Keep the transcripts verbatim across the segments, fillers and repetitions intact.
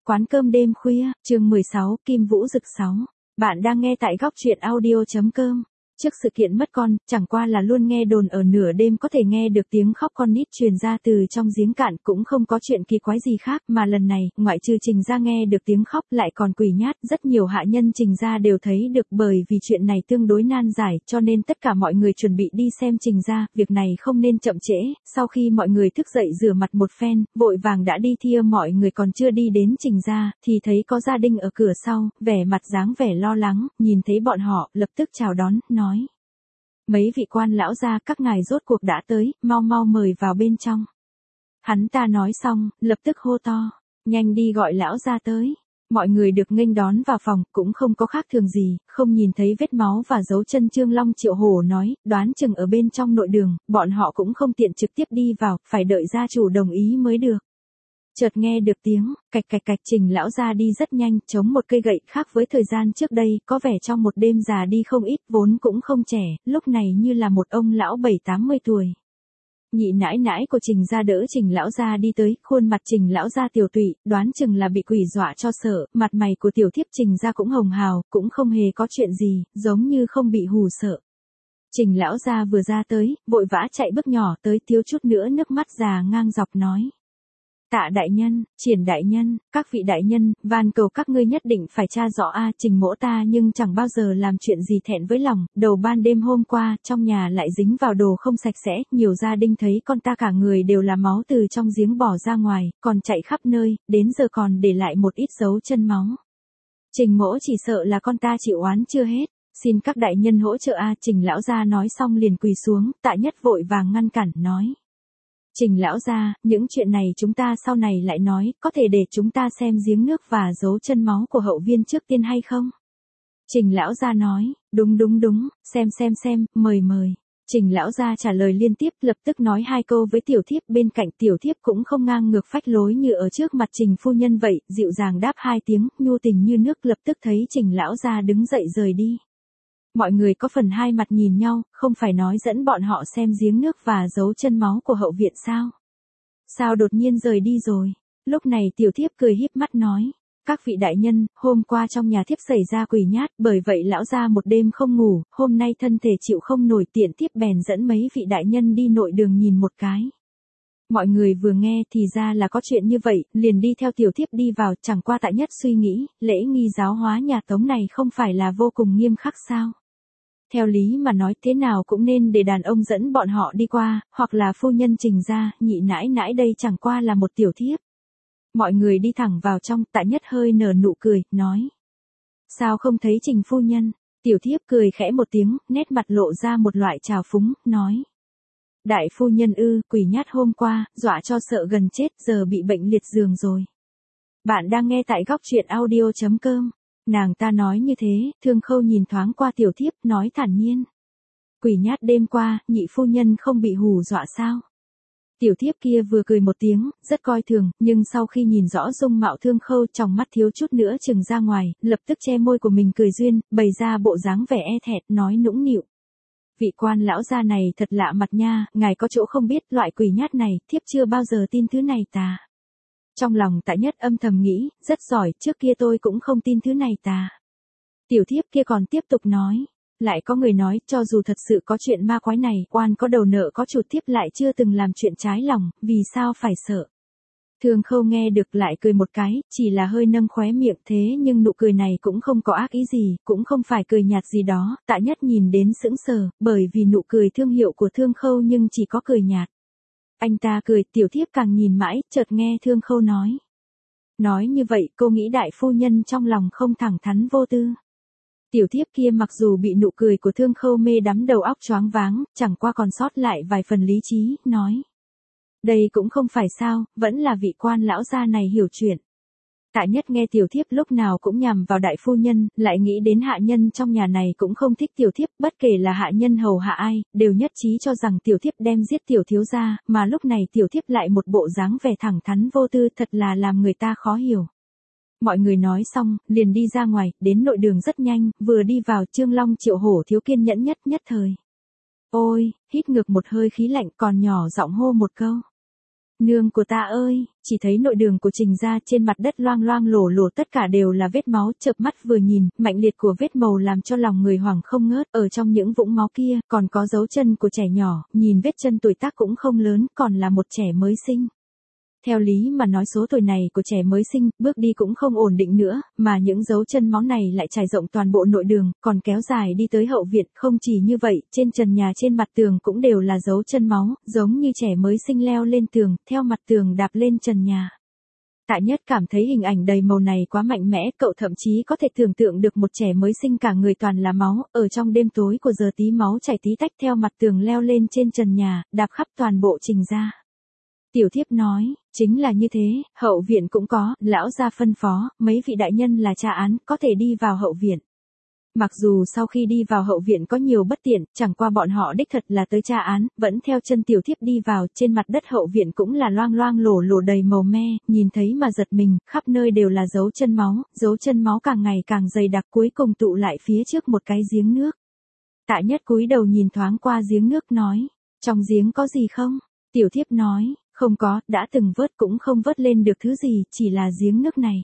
quán cơm đêm khuya, chương mười sáu, Kim Vũ Dực sáu. Bạn đang nghe tại góc truyện audio chấm com. Trước sự kiện mất con, chẳng qua là luôn nghe đồn ở nửa đêm có thể nghe được tiếng khóc con nít truyền ra từ trong giếng cạn, cũng không có chuyện kỳ quái gì khác, mà lần này, ngoại trừ Trình gia nghe được tiếng khóc lại còn Quỷ Nhát, rất nhiều hạ nhân Trình gia đều thấy được, bởi vì chuyện này tương đối nan giải, cho nên tất cả mọi người chuẩn bị đi xem Trình gia, việc này không nên chậm trễ. Sau khi mọi người thức dậy rửa mặt một phen, vội vàng đã đi thia, mọi người còn chưa đi đến Trình gia, thì thấy có gia đình ở cửa sau, vẻ mặt dáng vẻ lo lắng, nhìn thấy bọn họ, lập tức chào đón, nói: mấy vị quan lão gia, các ngài rốt cuộc đã tới, mau mau mời vào bên trong. Hắn ta nói xong, lập tức hô to: nhanh đi gọi lão gia tới. Mọi người được nghênh đón vào phòng, cũng không có khác thường gì, không nhìn thấy vết máu và dấu chân. Trương Long Triệu Hổ nói, đoán chừng ở bên trong nội đường, bọn họ cũng không tiện trực tiếp đi vào, phải đợi gia chủ đồng ý mới được. Chợt nghe được tiếng cạch cạch cạch, Trình lão gia đi rất nhanh, chống một cây gậy, khác với thời gian trước đây, có vẻ trong một đêm già đi không ít, vốn cũng không trẻ, lúc này như là một ông lão bảy tám mươi tuổi. Nhị nãi nãi của Trình gia đỡ Trình lão gia đi tới, khuôn mặt Trình lão gia tiểu tụy, đoán chừng là bị quỷ dọa cho sợ, mặt mày của tiểu thiếp Trình gia cũng hồng hào, cũng không hề có chuyện gì, giống như không bị hù sợ. Trình lão gia vừa ra tới, vội vã chạy bước nhỏ tới, thiếu chút nữa nước mắt già ngang dọc nói: Tạ đại nhân, Triển đại nhân, các vị đại nhân, van cầu các ngươi nhất định phải tra rõ a, Trình mỗ ta nhưng chẳng bao giờ làm chuyện gì thẹn với lòng, đầu ban đêm hôm qua, trong nhà lại dính vào đồ không sạch sẽ, nhiều gia đình thấy con ta cả người đều là máu từ trong giếng bỏ ra ngoài, còn chạy khắp nơi, đến giờ còn để lại một ít dấu chân máu. Trình mỗ chỉ sợ là con ta chịu oán chưa hết, xin các đại nhân hỗ trợ a. Trình lão gia nói xong liền quỳ xuống, Tạ Nhất vội vàng ngăn cản, nói: Trình lão gia, những chuyện này chúng ta sau này lại nói, có thể để chúng ta xem giếng nước và dấu chân máu của hậu viên trước tiên hay không? Trình lão gia nói: đúng đúng đúng, xem xem xem, mời mời. Trình lão gia trả lời liên tiếp, lập tức nói hai câu với tiểu thiếp bên cạnh. Tiểu thiếp cũng không ngang ngược phách lối như ở trước mặt Trình phu nhân vậy, dịu dàng đáp hai tiếng, nhu tình như nước, lập tức thấy Trình lão gia đứng dậy rời đi. Mọi người có phần hai mặt nhìn nhau, không phải nói dẫn bọn họ xem giếng nước và dấu chân máu của hậu viện sao? Sao đột nhiên rời đi rồi? Lúc này tiểu thiếp cười híp mắt nói: các vị đại nhân, hôm qua trong nhà thiếp xảy ra quỷ nhát, bởi vậy lão gia một đêm không ngủ, hôm nay thân thể chịu không nổi, tiện thiếp bèn dẫn mấy vị đại nhân đi nội đường nhìn một cái. Mọi người vừa nghe thì ra là có chuyện như vậy, liền đi theo tiểu thiếp đi vào, chẳng qua Tạ Nhất suy nghĩ, lễ nghi giáo hóa nhà Tống này không phải là vô cùng nghiêm khắc sao? Theo lý mà nói thế nào cũng nên để đàn ông dẫn bọn họ đi qua, hoặc là phu nhân Trình gia, nhị nãi nãi đây chẳng qua là một tiểu thiếp. Mọi người đi thẳng vào trong, Tạ Nhất hơi nở nụ cười, nói: sao không thấy Trình phu nhân? Tiểu thiếp cười khẽ một tiếng, nét mặt lộ ra một loại trào phúng, nói: đại phu nhân ư, quỷ nhát hôm qua, dọa cho sợ gần chết, giờ bị bệnh liệt giường rồi. Bạn đang nghe tại góc truyện audio chấm com. Nàng ta nói như thế, Thương Khâu nhìn thoáng qua tiểu thiếp, nói thản nhiên: quỷ nhát đêm qua, nhị phu nhân không bị hù dọa sao? Tiểu thiếp kia vừa cười một tiếng, rất coi thường, nhưng sau khi nhìn rõ dung mạo Thương Khâu, trong mắt thiếu chút nữa trừng ra ngoài, lập tức che môi của mình cười duyên, bày ra bộ dáng vẻ e thẹn, nói nũng nịu: vị quan lão gia này thật lạ mặt nha, ngài có chỗ không biết, loại quỷ nhát này, thiếp chưa bao giờ tin thứ này tà. Trong lòng Tạ Nhất âm thầm nghĩ, rất giỏi, trước kia tôi cũng không tin thứ này tà. Tiểu thiếp kia còn tiếp tục nói: lại có người nói, cho dù thật sự có chuyện ma quái này, oan có đầu nợ có chủ, thiếp lại chưa từng làm chuyện trái lòng, vì sao phải sợ? Thương Khâu nghe được lại cười một cái, chỉ là hơi nâng khóe miệng, thế nhưng nụ cười này cũng không có ác ý gì, cũng không phải cười nhạt gì đó. Tạ Nhất nhìn đến sững sờ, bởi vì nụ cười thương hiệu của Thương Khâu nhưng chỉ có cười nhạt. Anh ta cười, tiểu thiếp càng nhìn mãi, chợt nghe Thương Khâu nói: nói như vậy, cô nghĩ đại phu nhân trong lòng không thẳng thắn vô tư. Tiểu thiếp kia mặc dù bị nụ cười của Thương Khâu mê đắm đầu óc choáng váng, chẳng qua còn sót lại vài phần lý trí, nói: đây cũng không phải sao, vẫn là vị quan lão gia này hiểu chuyện. Tạ Nhất nghe tiểu thiếp lúc nào cũng nhằm vào đại phu nhân, lại nghĩ đến hạ nhân trong nhà này cũng không thích tiểu thiếp, bất kể là hạ nhân hầu hạ ai, đều nhất trí cho rằng tiểu thiếp đem giết tiểu thiếu gia, mà lúc này tiểu thiếp lại một bộ dáng vẻ thẳng thắn vô tư, thật là làm người ta khó hiểu. Mọi người nói xong, liền đi ra ngoài, đến nội đường rất nhanh, vừa đi vào Trương Long Triệu Hổ thiếu kiên nhẫn nhất nhất thời. Ôi, hít ngược một hơi khí lạnh, còn nhỏ giọng hô một câu: Nương của ta ơi, chỉ thấy nội đường của Trình gia trên mặt đất loang loang lổ lổ tất cả đều là vết máu, chợp mắt vừa nhìn, mạnh liệt của vết màu làm cho lòng người hoảng không ngớt, ở trong những vũng máu kia, còn có dấu chân của trẻ nhỏ, nhìn vết chân tuổi tác cũng không lớn, còn là một trẻ mới sinh. Theo lý mà nói số tuổi này của trẻ mới sinh, bước đi cũng không ổn định nữa, mà những dấu chân máu này lại trải rộng toàn bộ nội đường, còn kéo dài đi tới hậu viện, không chỉ như vậy, trên trần nhà trên mặt tường cũng đều là dấu chân máu, giống như trẻ mới sinh leo lên tường, theo mặt tường đạp lên trần nhà. Tạ Nhất cảm thấy hình ảnh đầy màu này quá mạnh mẽ, cậu thậm chí có thể tưởng tượng được một trẻ mới sinh cả người toàn là máu, ở trong đêm tối của giờ tí máu chảy tí tách theo mặt tường leo lên trên trần nhà, đạp khắp toàn bộ Trình gia. Tiểu thiếp nói, chính là như thế, hậu viện cũng có, lão gia phân phó, mấy vị đại nhân là tra án, có thể đi vào hậu viện. Mặc dù sau khi đi vào hậu viện có nhiều bất tiện, chẳng qua bọn họ đích thật là tới tra án, vẫn theo chân tiểu thiếp đi vào, trên mặt đất hậu viện cũng là loang loang lổ lổ đầy màu me, nhìn thấy mà giật mình, khắp nơi đều là dấu chân máu, dấu chân máu càng ngày càng dày đặc cuối cùng tụ lại phía trước một cái giếng nước. Tạ Nhất cúi đầu nhìn thoáng qua giếng nước nói, trong giếng có gì không? Tiểu thiếp nói, không có, đã từng vớt cũng không vớt lên được thứ gì, chỉ là giếng nước này.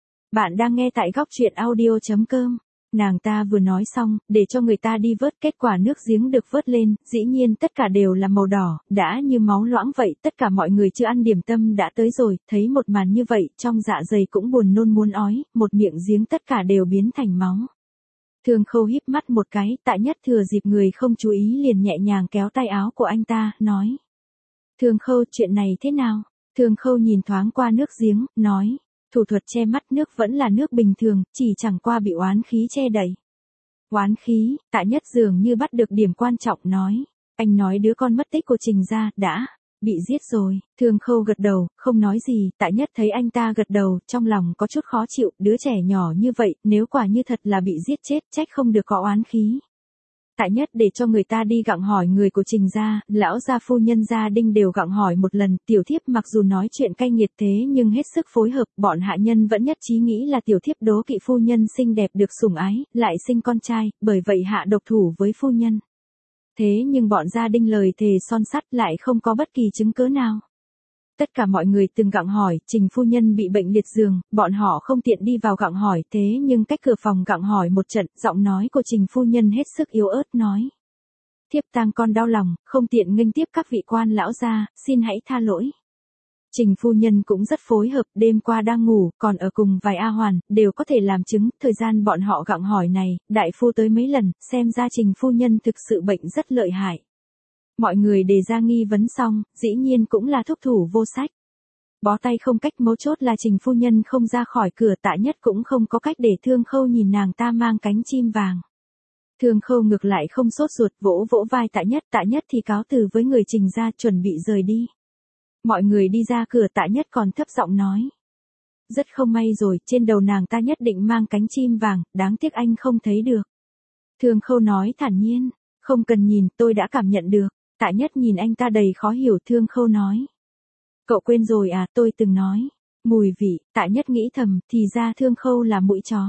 Bạn đang nghe tại góc truyện audio chấm com. Nàng ta vừa nói xong, để cho người ta đi vớt, kết quả nước giếng được vớt lên, dĩ nhiên tất cả đều là màu đỏ, đã như máu loãng vậy, tất cả mọi người chưa ăn điểm tâm đã tới rồi, thấy một màn như vậy, trong dạ dày cũng buồn nôn muốn ói, một miệng giếng tất cả đều biến thành máu. Thương Khâu híp mắt một cái, Tạ Nhất thừa dịp người không chú ý liền nhẹ nhàng kéo tay áo của anh ta, nói. Thương Khâu, chuyện này thế nào? Thương Khâu nhìn thoáng qua nước giếng, nói. Thủ thuật che mắt nước vẫn là nước bình thường, chỉ chẳng qua bị oán khí che đậy. Oán khí, Tạ Nhất dường như bắt được điểm quan trọng nói. Anh nói đứa con mất tích của Trình gia, đã bị giết rồi. Thương Khâu gật đầu, không nói gì, Tạ Nhất thấy anh ta gật đầu, trong lòng có chút khó chịu, đứa trẻ nhỏ như vậy, nếu quả như thật là bị giết chết, trách không được có oán khí. Tạ Nhất để cho người ta đi gặng hỏi người của Trình gia, lão gia phu nhân gia Đinh đều gặng hỏi một lần, tiểu thiếp mặc dù nói chuyện cay nghiệt thế nhưng hết sức phối hợp, bọn hạ nhân vẫn nhất trí nghĩ là tiểu thiếp đố kỵ phu nhân xinh đẹp được sủng ái, lại sinh con trai, bởi vậy hạ độc thủ với phu nhân. Thế nhưng bọn gia Đinh lời thề son sắt lại không có bất kỳ chứng cứ nào. Tất cả mọi người từng gặng hỏi, Trình phu nhân bị bệnh liệt giường, bọn họ không tiện đi vào gặng hỏi, thế nhưng cách cửa phòng gặng hỏi một trận, giọng nói của Trình phu nhân hết sức yếu ớt nói. Thiếp tang con đau lòng, không tiện nghênh tiếp các vị quan lão gia, xin hãy tha lỗi. Trình phu nhân cũng rất phối hợp, đêm qua đang ngủ, còn ở cùng vài A Hoàn, đều có thể làm chứng, thời gian bọn họ gặng hỏi này, đại phu tới mấy lần, xem ra Trình phu nhân thực sự bệnh rất lợi hại. Mọi người đề ra nghi vấn xong, dĩ nhiên cũng là thúc thủ vô sách. Bó tay không cách, mấu chốt là Trình phu nhân không ra khỏi cửa, Tạ Nhất cũng không có cách để Thương Khâu nhìn nàng ta mang cánh chim vàng. Thương Khâu ngược lại không sốt ruột, vỗ vỗ vai Tạ Nhất, Tạ Nhất thì cáo từ với người Trình ra chuẩn bị rời đi. Mọi người đi ra cửa, Tạ Nhất còn thấp giọng nói. Rất không may rồi, trên đầu nàng ta nhất định mang cánh chim vàng, đáng tiếc anh không thấy được. Thương Khâu nói thản nhiên, không cần nhìn, tôi đã cảm nhận được. Tạ Nhất nhìn anh ta đầy khó hiểu. Thương Khâu nói. Cậu quên rồi à, tôi từng nói. Mùi vị, Tạ Nhất nghĩ thầm, thì ra Thương Khâu là mũi chó.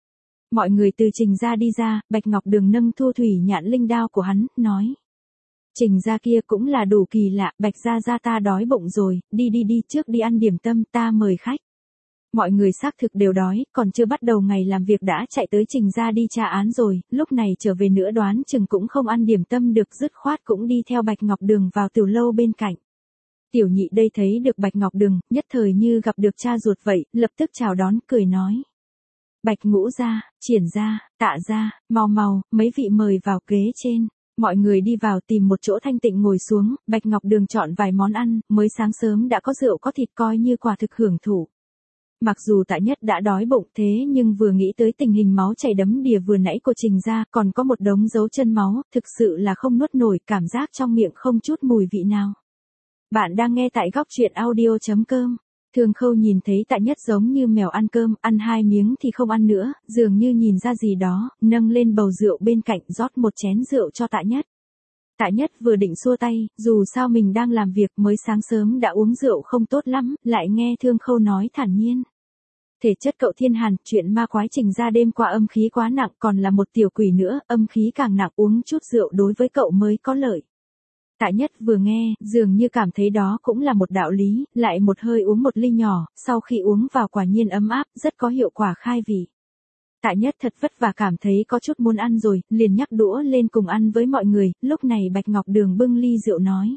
Mọi người từ Trình gia đi ra, Bạch Ngọc Đường nâng Thu Thủy Nhạn linh đao của hắn, nói. Trình gia kia cũng là đủ kỳ lạ, Bạch gia gia ta đói bụng rồi, đi đi đi trước đi ăn điểm tâm, ta mời khách. Mọi người xác thực đều đói, còn chưa bắt đầu ngày làm việc đã chạy tới Trình gia đi tra án rồi, lúc này trở về nữa đoán chừng cũng không ăn điểm tâm được, dứt khoát cũng đi theo Bạch Ngọc Đường vào tiểu lâu bên cạnh. Tiểu nhị đây thấy được Bạch Ngọc Đường, nhất thời như gặp được cha ruột vậy, lập tức chào đón, cười nói. Bạch Ngũ gia, Triển gia, Tạ gia, mau mau, mấy vị mời vào ghế trên. Mọi người đi vào tìm một chỗ thanh tịnh ngồi xuống, Bạch Ngọc Đường chọn vài món ăn, mới sáng sớm đã có rượu có thịt coi như quả thực hưởng thụ. Mặc dù Tạ Nhất đã đói bụng thế nhưng vừa nghĩ tới tình hình máu chảy đấm đìa vừa nãy của Trình gia, còn có một đống dấu chân máu, thực sự là không nuốt nổi, cảm giác trong miệng không chút mùi vị nào. Bạn đang nghe tại góc truyện audio chấm com. Thương Khâu nhìn thấy Tạ Nhất giống như mèo ăn cơm, ăn hai miếng thì không ăn nữa, dường như nhìn ra gì đó, nâng lên bầu rượu bên cạnh rót một chén rượu cho Tạ Nhất. Tạ Nhất vừa định xua tay, dù sao mình đang làm việc, mới sáng sớm đã uống rượu không tốt lắm, lại nghe Thương Khâu nói thản nhiên. Thể chất cậu thiên hàn, chuyện ma quái Trình gia đêm qua âm khí quá nặng, còn là một tiểu quỷ nữa, âm khí càng nặng, uống chút rượu đối với cậu mới có lợi. Tạ Nhất vừa nghe, dường như cảm thấy đó cũng là một đạo lý, lại một hơi uống một ly nhỏ, sau khi uống vào quả nhiên ấm áp, rất có hiệu quả khai vị. Tạ Nhất thật vất vả cảm thấy có chút muốn ăn rồi, liền nhắc đũa lên cùng ăn với mọi người, lúc này Bạch Ngọc Đường bưng ly rượu nói.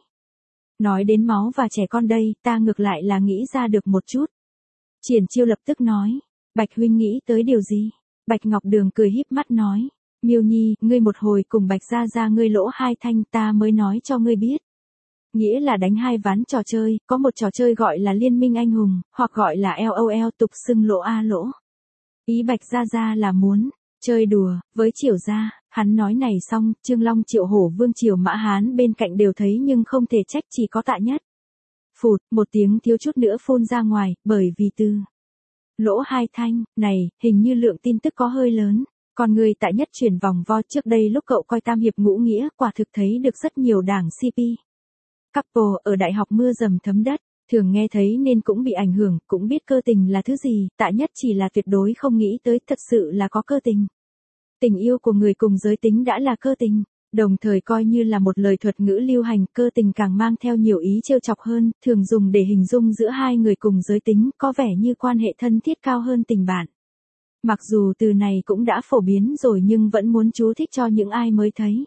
Nói đến máu và trẻ con đây, ta ngược lại là nghĩ ra được một chút. Triển Chiêu lập tức nói, Bạch huynh nghĩ tới điều gì? Bạch Ngọc Đường cười híp mắt nói, Miêu Nhi, ngươi một hồi cùng Bạch gia gia ngươi lỗ hai thanh ta mới nói cho ngươi biết. Nghĩa là đánh hai ván trò chơi, có một trò chơi gọi là Liên minh anh hùng, hoặc gọi là LOL tục xưng lỗ a lỗ. Ý Bạch gia gia là muốn chơi đùa với Triều gia, hắn nói này xong, Trương Long Triệu Hổ Vương Triều Mã Hán bên cạnh đều thấy nhưng không thể trách, chỉ có Tạ Nhất. Phụt, một tiếng thiếu chút nữa phun ra ngoài, bởi vì từ lỗ hai thanh, này, hình như lượng tin tức có hơi lớn. Còn người Tạ Nhất chuyển vòng vo, trước đây lúc cậu coi Tam Hiệp Ngũ Nghĩa, quả thực thấy được rất nhiều đảng xê pê. Couple ở đại học mưa dầm thấm đất, thường nghe thấy nên cũng bị ảnh hưởng, cũng biết cơ tình là thứ gì, Tạ Nhất chỉ là tuyệt đối không nghĩ tới thật sự là có cơ tình. Tình yêu của người cùng giới tính đã là cơ tình, đồng thời coi như là một lời thuật ngữ lưu hành, cơ tình càng mang theo nhiều ý trêu chọc hơn, thường dùng để hình dung giữa hai người cùng giới tính, có vẻ như quan hệ thân thiết cao hơn tình bạn. Mặc dù từ này cũng đã phổ biến rồi nhưng vẫn muốn chú thích cho những ai mới thấy.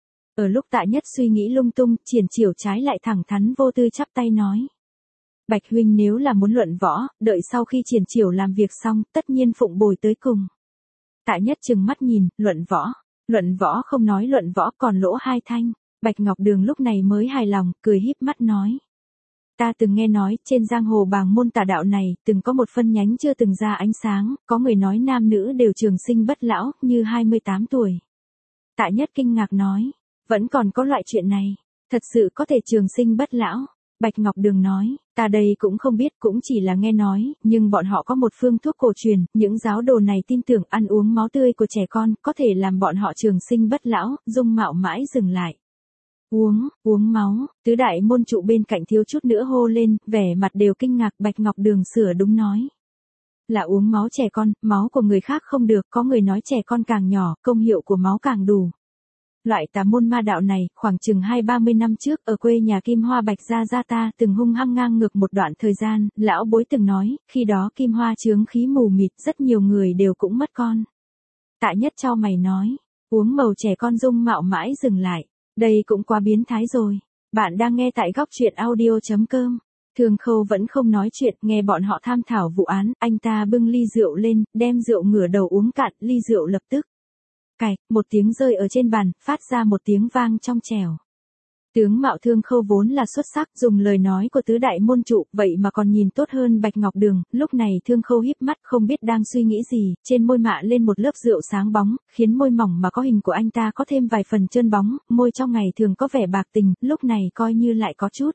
Ở lúc Tạ Nhất suy nghĩ lung tung, Triển Chiểu trái lại thẳng thắn vô tư chắp tay nói. Bạch huynh nếu là muốn luận võ, đợi sau khi Triển Chiểu làm việc xong, tất nhiên phụng bồi tới cùng. Tạ Nhất trừng mắt nhìn, luận võ. Luận võ không nói luận võ còn lỗ hai thanh. Bạch Ngọc Đường lúc này mới hài lòng, cười híp mắt nói. Ta từng nghe nói, trên giang hồ bàng môn tà đạo này, từng có một phân nhánh chưa từng ra ánh sáng, có người nói nam nữ đều trường sinh bất lão, như hai mươi tám tuổi. Tạ Nhất kinh ngạc nói, vẫn còn có loại chuyện này, thật sự có thể trường sinh bất lão. Bạch Ngọc Đường nói, ta đây cũng không biết, cũng chỉ là nghe nói, nhưng bọn họ có một phương thuốc cổ truyền, những giáo đồ này tin tưởng ăn uống máu tươi của trẻ con, có thể làm bọn họ trường sinh bất lão, dung mạo mãi dừng lại. Uống, uống máu, tứ đại môn trụ bên cạnh thiếu chút nữa hô lên, vẻ mặt đều kinh ngạc. Bạch Ngọc Đường sửa đúng nói. Là uống máu trẻ con, máu của người khác không được, có người nói trẻ con càng nhỏ, công hiệu của máu càng đủ. Loại tà môn ma đạo này, khoảng chừng hai ba mươi năm trước, ở quê nhà Kim Hoa Bạch gia gia ta, từng hung hăng ngang ngược một đoạn thời gian, lão bối từng nói, khi đó Kim Hoa chướng khí mù mịt, rất nhiều người đều cũng mất con. Tạ Nhất chau mày nói, uống màu trẻ con dung mạo mãi dừng lại. Đây cũng quá biến thái rồi. Bạn đang nghe tại góc truyện audio chấm com. Thường Khâu vẫn không nói chuyện, nghe bọn họ tham thảo vụ án, anh ta bưng ly rượu lên, đem rượu ngửa đầu uống cạn, ly rượu lập tức cạch, một tiếng rơi ở trên bàn, phát ra một tiếng vang trong trẻo. Tướng mạo Thương Khâu vốn là xuất sắc, dùng lời nói của tứ đại môn trụ, vậy mà còn nhìn tốt hơn Bạch Ngọc Đường, lúc này Thương Khâu híp mắt không biết đang suy nghĩ gì, trên môi mạ lên một lớp rượu sáng bóng, khiến môi mỏng mà có hình của anh ta có thêm vài phần trơn bóng, môi trong ngày thường có vẻ bạc tình, lúc này coi như lại có chút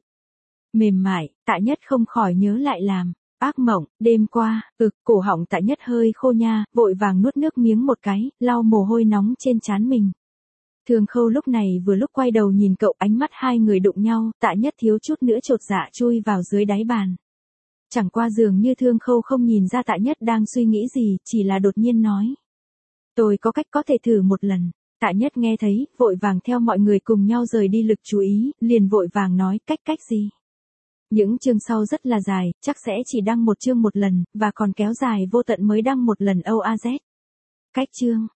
mềm mại. Tạ Nhất không khỏi nhớ lại làm ác mộng, đêm qua, ực, cổ họng Tạ Nhất hơi khô nha, vội vàng nuốt nước miếng một cái, lau mồ hôi nóng trên trán mình. Thường Khâu lúc này vừa lúc quay đầu nhìn cậu, ánh mắt hai người đụng nhau, Tạ Nhất thiếu chút nữa chột dạ chui vào dưới đáy bàn. Chẳng qua dường như Thương Khâu không nhìn ra Tạ Nhất đang suy nghĩ gì, chỉ là đột nhiên nói. Tôi có cách có thể thử một lần. Tạ Nhất nghe thấy, vội vàng theo mọi người cùng nhau rời đi lực chú ý, liền vội vàng nói cách cách gì. Những chương sau rất là dài, chắc sẽ chỉ đăng một chương một lần, và còn kéo dài vô tận mới đăng một lần o a z. Cách chương.